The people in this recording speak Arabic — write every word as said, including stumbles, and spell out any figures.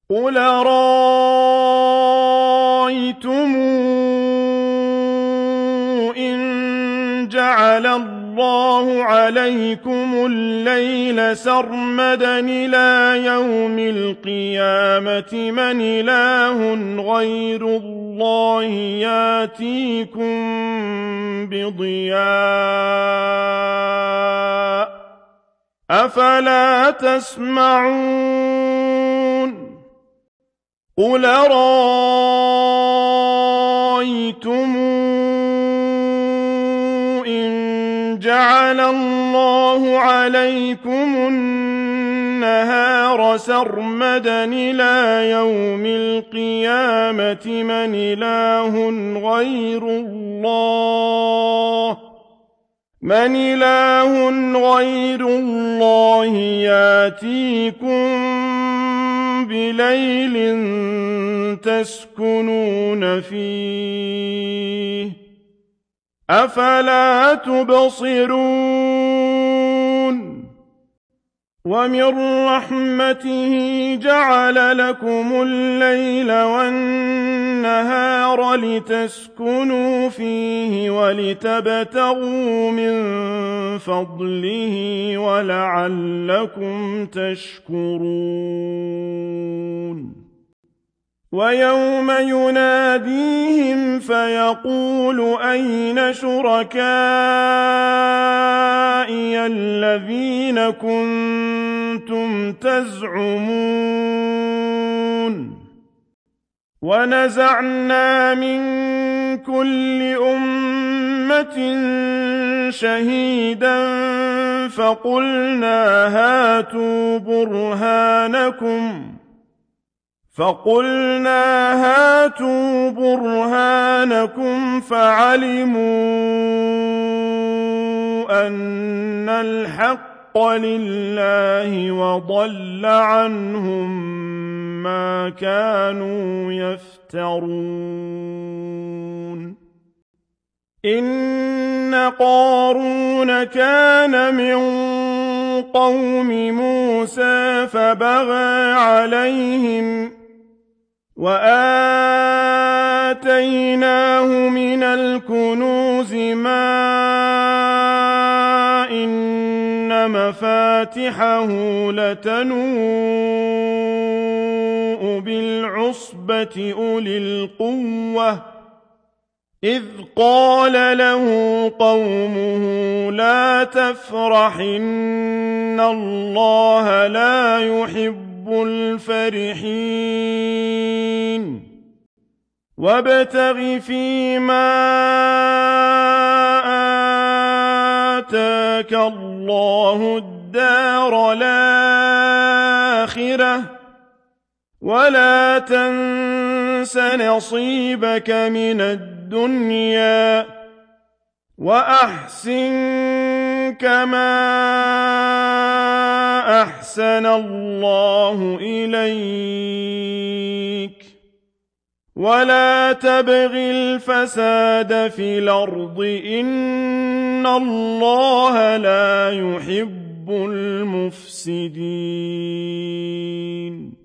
قُلْ أَرَأَيْتُمْ إِن جَعَلَ اللَّهُ عَلَيْكُمُ اللَّيْلَ سَرْمَدًا إِلَىٰ يَوْمِ الْقِيَامَةِ مَنْ إِلَٰهٌ غَيْرُ اللَّهِ يَأْتِيكُم بِضِيَاءٍ ۖ أَفَلَا تَسْمَعُونَ قُلْ أَرَأَيْتُمْ إِن جَعَلَ اللَّهُ عَلَيْكُمُ النَّهَارَ سَرْمَدًا إِلَىٰ يَوْمِ الْقِيَامَةِ مَنْ إِلَٰهٌ غَيْرُ اللَّهِ مَنْ إِلَٰهٌ غَيْرُ اللَّهِ يَأْتِيكُم بِلَيْلٍ تَسْكُنُونَ فِيهِ ۖ أَفَلَا تُبْصِرُونَ وَمِن رَّحْمَتِهِ جَعَلَ لَكُمُ اللَّيْلَ وَالنَّهَارَ لِتَسْكُنُوا فِيهِ وَلِتَبْتَغُوا مِن فَضْلِهِ وَلَعَلَّكُمْ تَشْكُرُونَ وَيَوْمَ يُنَادِيهِمْ فَيَقُولُ أَيْنَ شُرَكَائِيَ الَّذِينَ كُنتُمْ تَزْعُمُونَ وَنَزَعْنَا مِن كُلِّ أُمَّةٍ شَهِيدًا فَقُلْنَا هَاتُوا بُرْهَانَكُمْ فَقُلْنَا هَاتُوا بُرْهَانَكُمْ فَعَلِمُوا أَنَّ الْحَقَّ لِلَّهِ وَضَلَّ عَنْهُم مَّا كَانُوا يَفْتَرُونَ إِنَّ قَارُونَ كَانَ مِن قَوْمِ مُوسَىٰ فَبَغَىٰ عَلَيْهِمْ وَآتَيْنَاهُ مِنَ الْكُنُوزِ مَا إِنَّ مَفَاتِحَهُ لَتَنُوءُ بِالْعُصْبَةِ أُولِي الْقُوَّةِ إِذْ قَالَ لَهُ قَوْمُهُ لَا تَفْرَحْ إِنَّ اللَّهَ لَا يُحِبُّ الْفَرِحِينَ وَابْتَغِ فِيمَا آتَاكَ اللَّهُ الدَّارَ الْآخِرَةَ وَلَا تَنسَ نَصِيبَكَ مِنَ الدُّنْيَا وَأَحْسِن كَمَا أَحْسَنَ اللَّهُ إِلَيْكَ وَلَا تَبْغِ الْفَسَادَ فِي الْأَرْضِ ۖ إِنَّ اللَّهَ لَا يُحِبُّ الْمُفْسِدِينَ